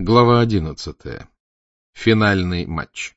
Глава 11. Финальный матч.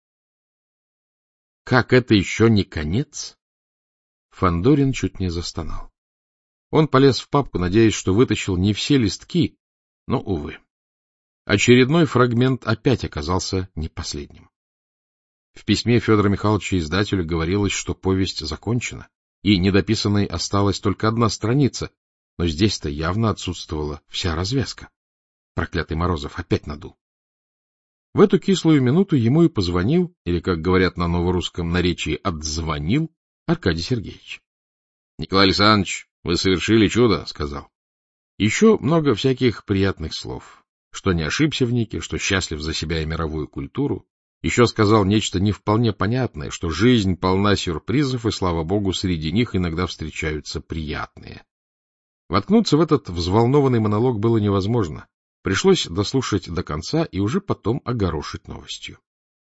Как это еще не конец? Фандорин чуть не застонал. Он полез в папку, надеясь, что вытащил не все листки, но, увы. Очередной фрагмент опять оказался не последним. В письме Федора Михайловича издателю говорилось, что повесть закончена, и недописанной осталась только одна страница, но здесь-то явно отсутствовала вся развязка. Проклятый Морозов опять надул. В эту кислую минуту ему и позвонил, или, как говорят на новорусском наречии, отзвонил Аркадий Сергеевич. — Николай Александрович, вы совершили чудо, — сказал. Еще много всяких приятных слов, что не ошибся в Нике, что счастлив за себя и мировую культуру. Еще сказал нечто не вполне понятное, что жизнь полна сюрпризов, и, слава богу, среди них иногда встречаются приятные. Воткнуться в этот взволнованный монолог было невозможно. Пришлось дослушать до конца и уже потом огорошить новостью.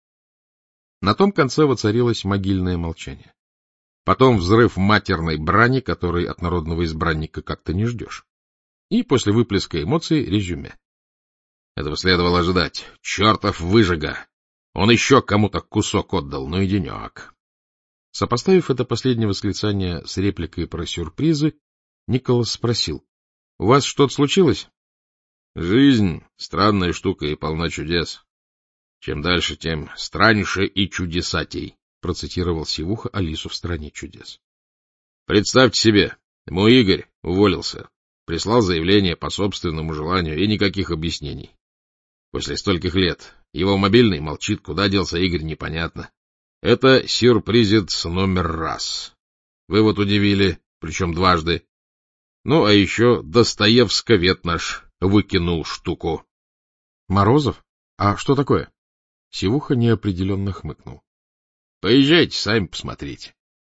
На том конце воцарилось могильное молчание. Потом взрыв матерной брани, который от народного избранника как-то не ждешь. И после выплеска эмоций резюме. Этого следовало ожидать. Чертов выжига! Он еще кому-то кусок отдал, ну и денек. Сопоставив это последнее восклицание с репликой про сюрпризы, Николас спросил. — У вас что-то случилось? — Жизнь — странная штука и полна чудес. Чем дальше, тем страннейше и чудесатей, — процитировал Сивуха Алису в «Стране чудес». Представьте себе, мой Игорь уволился, прислал заявление по собственному желанию и никаких объяснений. После стольких лет его мобильный молчит, куда делся Игорь, непонятно. Это сюрпризец номер раз. Вы вот удивили, причем дважды. Ну, а еще Достоевсковед наш выкинул штуку. — Морозов? А что такое? Сивуха неопределенно хмыкнул. — Поезжайте, сами посмотрите.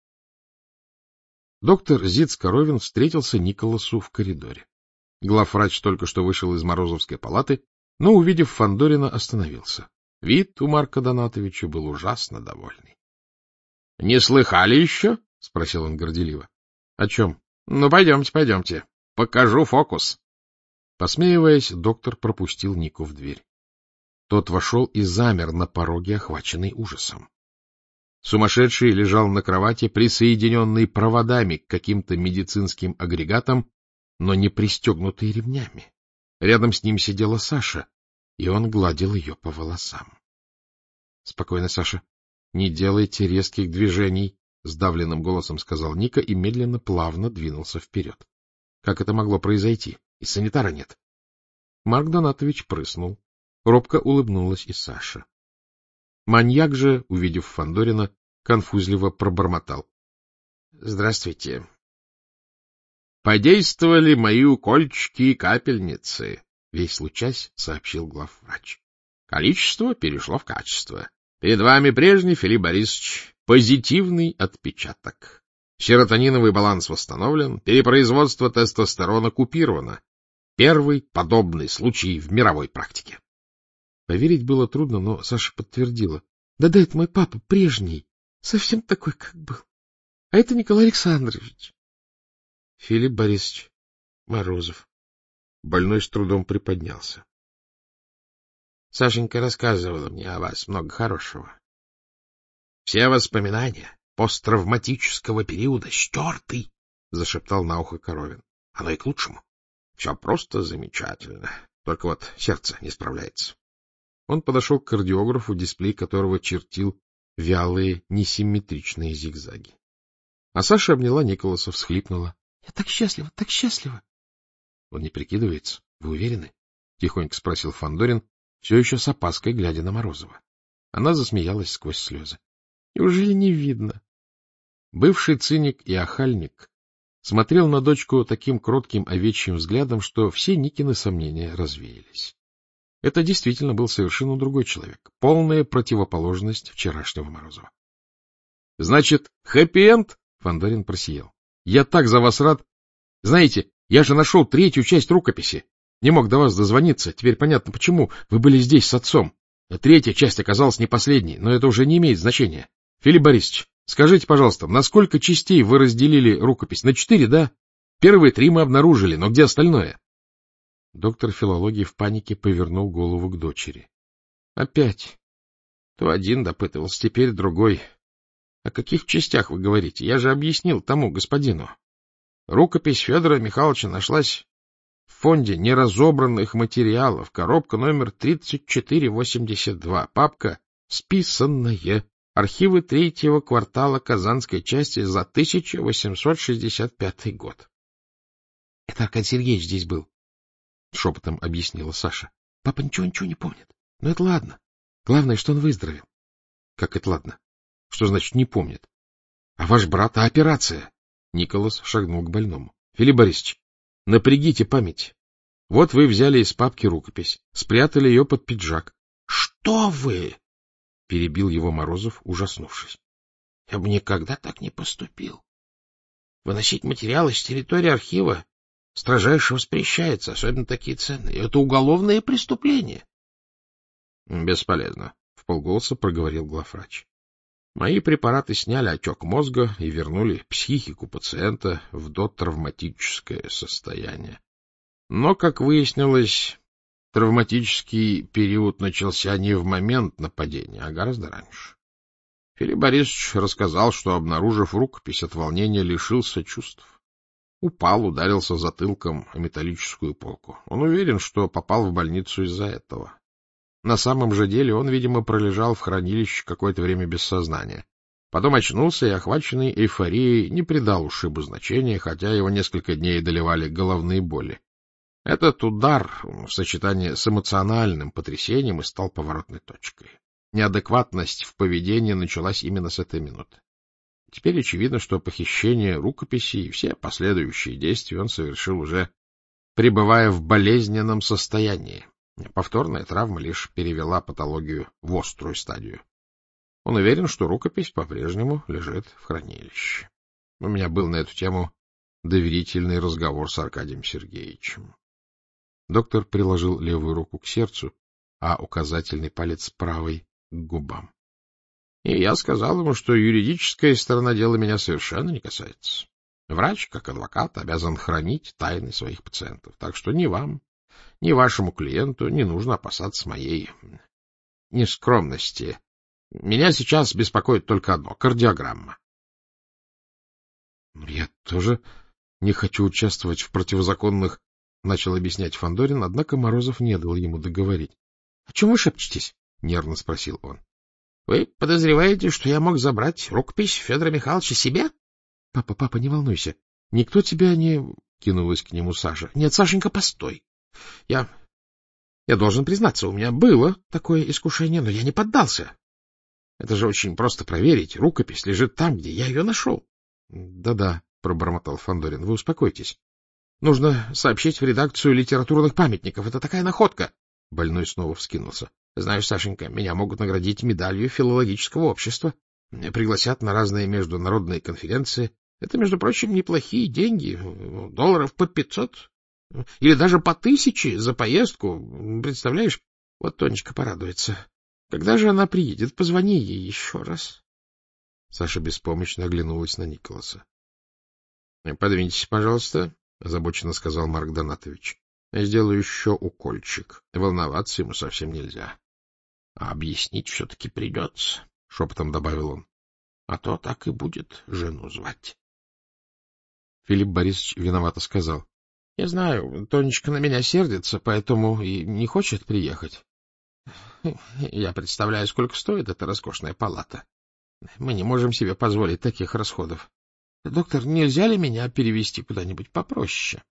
Доктор Зиц-Коровин встретился Николасу в коридоре. Главврач только что вышел из Морозовской палаты, но, увидев Фандорина, остановился. Вид у Марка Донатовича был ужасно довольный. — Не слыхали еще? — спросил он горделиво. — О чем? — Ну, пойдемте. Покажу фокус. Посмеиваясь, доктор пропустил Нику в дверь. Тот вошел и замер на пороге, охваченный ужасом. Сумасшедший лежал на кровати, присоединенный проводами к каким-то медицинским агрегатам, но не пристегнутый ремнями. Рядом с ним сидела Саша, и он гладил ее по волосам. — Спокойно, Саша, не делайте резких движений, — сдавленным голосом сказал Ника и медленно, плавно двинулся вперед. Как это могло произойти? И санитара нет. Марк Донатович прыснул. Робко улыбнулась и Саша. Маньяк же, увидев Фандорина, конфузливо пробормотал. — Здравствуйте. — Подействовали мои укольчики и капельницы, — весь лучась сообщил главврач. — Количество перешло в качество. Перед вами прежний Филипп Борисович. Позитивный отпечаток. Серотониновый баланс восстановлен, перепроизводство тестостерона купировано. Первый подобный случай в мировой практике. Поверить было трудно, но Саша подтвердила. — Да, это мой папа, прежний, совсем такой, как был. А это Николай Александрович. Филипп Борисович Морозов. Больной с трудом приподнялся. — Сашенька рассказывала мне о вас много хорошего. Все воспоминания посттравматического периода стерты, — зашептал на ухо Коровин. — Оно и к лучшему. Все просто замечательно. Только вот сердце не справляется. Он подошел к кардиографу, дисплей которого чертил вялые, несимметричные зигзаги. А Саша обняла Николаса, всхлипнула. — Я так счастлива, так счастлива. — Он не прикидывается? Вы уверены? — тихонько спросил Фандорин, все еще с опаской глядя на Морозова. Она засмеялась сквозь слезы. — Неужели не видно? Бывший циник и охальник смотрел на дочку таким кротким овечьим взглядом, что все Никины сомнения развеялись. Это действительно был совершенно другой человек, полная противоположность вчерашнего Морозова. — Значит, хэппи-энд? — Фандорин просиял. — Я так за вас рад. Знаете, я же нашел третью часть рукописи. Не мог до вас дозвониться. Теперь понятно, почему. Вы были здесь с отцом. Третья часть оказалась не последней, но это уже не имеет значения. Филипп Борисович, скажите, пожалуйста, на сколько частей вы разделили рукопись? На 4, да? Первые 3 мы обнаружили, но где остальное? Доктор филологии в панике повернул голову к дочери. — Опять. То один допытывался, теперь другой. О каких частях вы говорите? Я же объяснил тому господину. Рукопись Федора Михайловича нашлась в фонде неразобранных материалов, коробка номер 3482, папка «Списанное», архивы третьего квартала Казанской части за 1865 год. — Это Аркадий Сергеевич здесь был, — шепотом объяснила Саша. — Папа ничего не помнит. Но это ладно. Главное, что он выздоровел. — Как это ладно? Что значит не помнит? — А ваш брат, а операция? Николас шагнул к больному. — Филипп Борисович, напрягите память. Вот вы взяли из папки рукопись, спрятали ее под пиджак. — Что вы? — перебил его Морозов, ужаснувшись. — Я бы никогда так не поступил. Выносить материалы с территории архива строжайше воспрещается, особенно такие ценные. Это уголовное преступление. — Бесполезно, — вполголоса проговорил главврач. Мои препараты сняли отек мозга и вернули психику пациента в дотравматическое состояние. Но, как выяснилось, травматический период начался не в момент нападения, а гораздо раньше. Филипп Борисович рассказал, что, обнаружив рукопись, от волнения лишился чувств. Упал, ударился затылком о металлическую полку. Он уверен, что попал в больницу из-за этого. На самом же деле он, видимо, пролежал в хранилище какое-то время без сознания. Потом очнулся и, охваченный эйфорией, не придал ушибу значения, хотя его несколько дней одолевали головные боли. Этот удар в сочетании с эмоциональным потрясением и стал поворотной точкой. Неадекватность в поведении началась именно с этой минуты. Теперь очевидно, что похищение рукописи и все последующие действия он совершил уже пребывая в болезненном состоянии. Повторная травма лишь перевела патологию в острую стадию. Он уверен, что рукопись по-прежнему лежит в хранилище. У меня был на эту тему доверительный разговор с Аркадием Сергеевичем. Доктор приложил левую руку к сердцу, а указательный палец правой к губам. И я сказал ему, что юридическая сторона дела меня совершенно не касается. Врач, как адвокат, обязан хранить тайны своих пациентов, так что ни вам, ни вашему клиенту не нужно опасаться моей нескромности. Меня сейчас беспокоит только одно — кардиограмма. — Я тоже не хочу участвовать в противозаконных, — начал объяснять Фандорин, однако Морозов не дал ему договорить. — О чем вы шепчетесь? — нервно спросил он. — Вы подозреваете, что я мог забрать рукопись Федора Михайловича себе? — Папа, не волнуйся. Никто тебя не... — кинулась к нему Саша. — Нет, Сашенька, постой. Я должен признаться, у меня было такое искушение, но я не поддался. Это же очень просто проверить. Рукопись лежит там, где я ее нашел. Да-да, — пробормотал Фандорин, — вы успокойтесь. Нужно сообщить в редакцию литературных памятников. Это такая находка. Больной снова вскинулся. Знаешь, Сашенька, меня могут наградить медалью филологического общества. Пригласят на разные международные конференции. Это, между прочим, неплохие деньги. $500 или даже по 1000 за поездку. Представляешь? Вот Тонечка порадуется. Когда же она приедет? Позвони ей еще раз. Саша беспомощно оглянулась на Николаса. — Подвиньтесь, пожалуйста, — озабоченно сказал Марк Донатович. — Сделаю еще укольчик. Волноваться ему совсем нельзя. — А объяснить все-таки придется, — шепотом добавил он. — А то так и будет жену звать. Филипп Борисович виновато сказал. — Я знаю, Тонечка на меня сердится, поэтому и не хочет приехать. Я представляю, сколько стоит эта роскошная палата. Мы не можем себе позволить таких расходов. Доктор, нельзя ли меня перевести куда-нибудь попроще?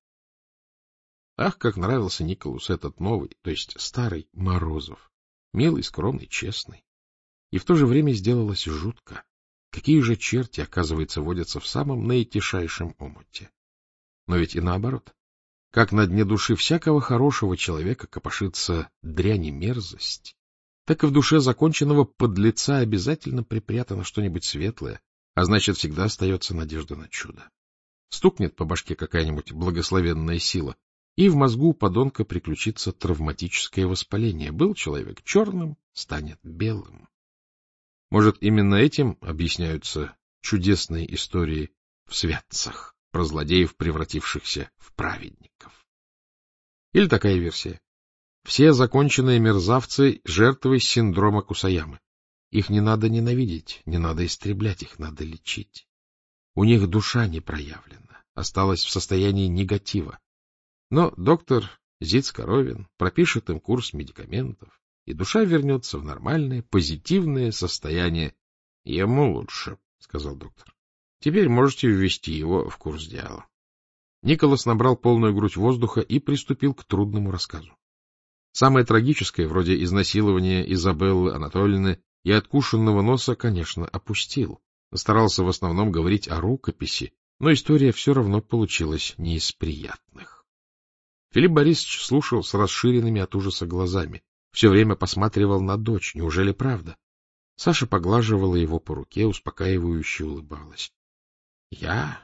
Ах, как нравился Николасу этот новый, то есть старый Морозов. Милый, скромный, честный. И в то же время сделалось жутко. Какие же черти, оказывается, водятся в самом наитишайшем омуте. Но ведь и наоборот. Как на дне души всякого хорошего человека копошится дрянь и мерзость, так и в душе законченного подлеца обязательно припрятано что-нибудь светлое, а значит, всегда остается надежда на чудо. Стукнет по башке какая-нибудь благословенная сила, и в мозгу у подонка приключится травматическое воспаление. Был человек черным, станет белым. Может, именно этим объясняются чудесные истории в святцах про злодеев, превратившихся в праведников. Или такая версия. Все законченные мерзавцы — жертвы синдрома Кусаямы. Их не надо ненавидеть, не надо истреблять, их надо лечить. У них душа не проявлена, осталась в состоянии негатива. Но доктор Зиц-Коровин пропишет им курс медикаментов, и душа вернется в нормальное, позитивное состояние. — Ему лучше, — сказал доктор. — Теперь можете ввести его в курс дела. Николас набрал полную грудь воздуха и приступил к трудному рассказу. Самое трагическое, вроде изнасилования Изабеллы Анатольевны и откушенного носа, конечно, опустил. Старался в основном говорить о рукописи, но история все равно получилась не из приятных. Филипп Борисович слушал с расширенными от ужаса глазами, все время посматривал на дочь. Неужели правда? Саша поглаживала его по руке, успокаивающе улыбалась. — Я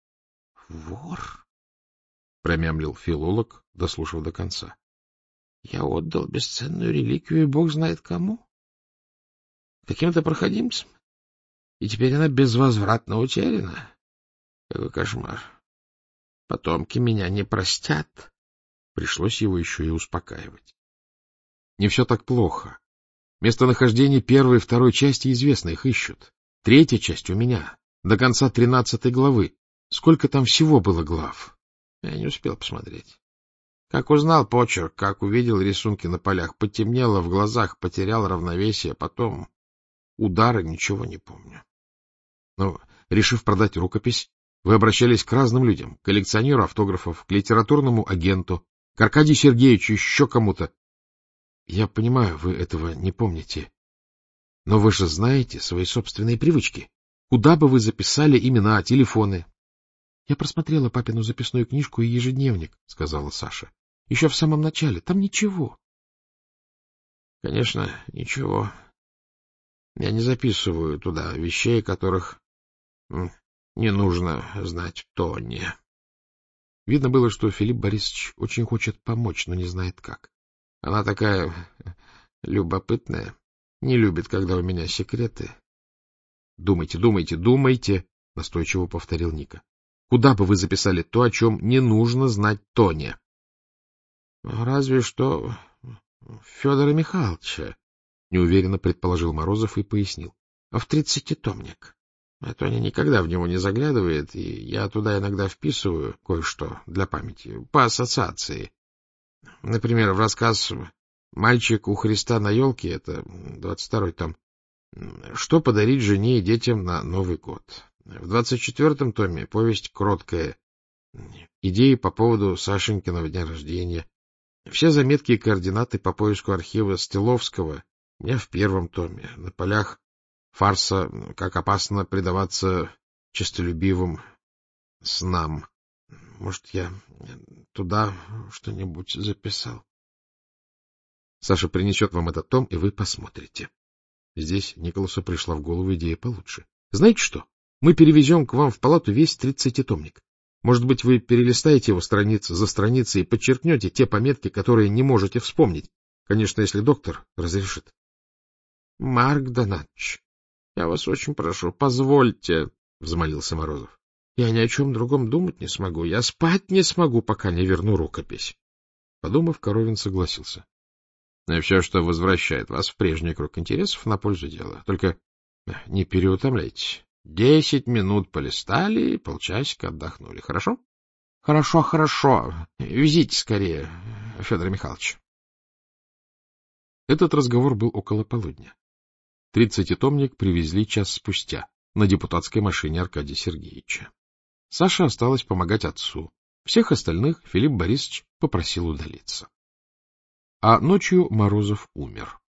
вор? — промямлил филолог, дослушав до конца. — Я отдал бесценную реликвию, бог знает кому. Каким-то проходимцам. И теперь она безвозвратно утеряна. Какой кошмар. Потомки меня не простят. Пришлось его еще и успокаивать. Не все так плохо. Местонахождение первой и второй части известно, их ищут. Третья часть у меня. До конца 13 главы. Сколько там всего было глав? Я не успел посмотреть. Как узнал почерк, как увидел рисунки на полях, потемнело в глазах, потерял равновесие, потом удары, ничего не помню. Но, решив продать рукопись, вы обращались к разным людям, к коллекционеру автографов, к литературному агенту, к Аркадию Сергеевичу, еще кому-то. Я понимаю, вы этого не помните, но вы же знаете свои собственные привычки. Куда бы вы записали имена, телефоны? — Я просмотрела папину записную книжку и ежедневник, — сказала Саша. — Еще в самом начале. Там ничего. — Конечно, ничего. Я не записываю туда вещей, которых не нужно знать Тоне. Видно было, что Филипп Борисович очень хочет помочь, но не знает как. Она такая любопытная, не любит, когда у меня секреты. — Думайте, думайте, думайте, — настойчиво повторил Ника. — Куда бы вы записали то, о чем не нужно знать Тоне? — Разве что Федора Михайловича, — неуверенно предположил Морозов и пояснил. — В 30-томник. А Тоня никогда в него не заглядывает, и я туда иногда вписываю кое-что для памяти, по ассоциации. Например, в рассказ «Мальчик у Христа на елке» — это 22-й том. Что подарить жене и детям на Новый год? В 24-м томе повесть «Кроткая». Идеи по поводу Сашенькиного дня рождения. Все заметки и координаты по поиску архива Стеловского у меня в 1-м томе. На полях фарса «Как опасно предаваться честолюбивым снам». Может, я туда что-нибудь записал? Саша принесет вам этот том, и вы посмотрите. Здесь Николасу пришла в голову идея получше. Знаете что? Мы перевезем к вам в палату весь 30-томник. Может быть, вы перелистаете его страницу за страницей и подчеркнете те пометки, которые не можете вспомнить. Конечно, если доктор разрешит. — Марк Донатович, я вас очень прошу, позвольте, — взмолился Морозов. — Я ни о чем другом думать не смогу. Я спать не смогу, пока не верну рукопись. Подумав, Коровин согласился. — И все, что возвращает вас в прежний круг интересов, на пользу дела. Только не переутомляйтесь. 10 минут полистали, полчасика отдохнули. Хорошо? — Хорошо, хорошо. Везите скорее, Федор Михайлович. Этот разговор был около полудня. 30-томник привезли час спустя на депутатской машине Аркадия Сергеевича. Саша осталась помогать отцу. Всех остальных Филипп Борисович попросил удалиться. А ночью Морозов умер.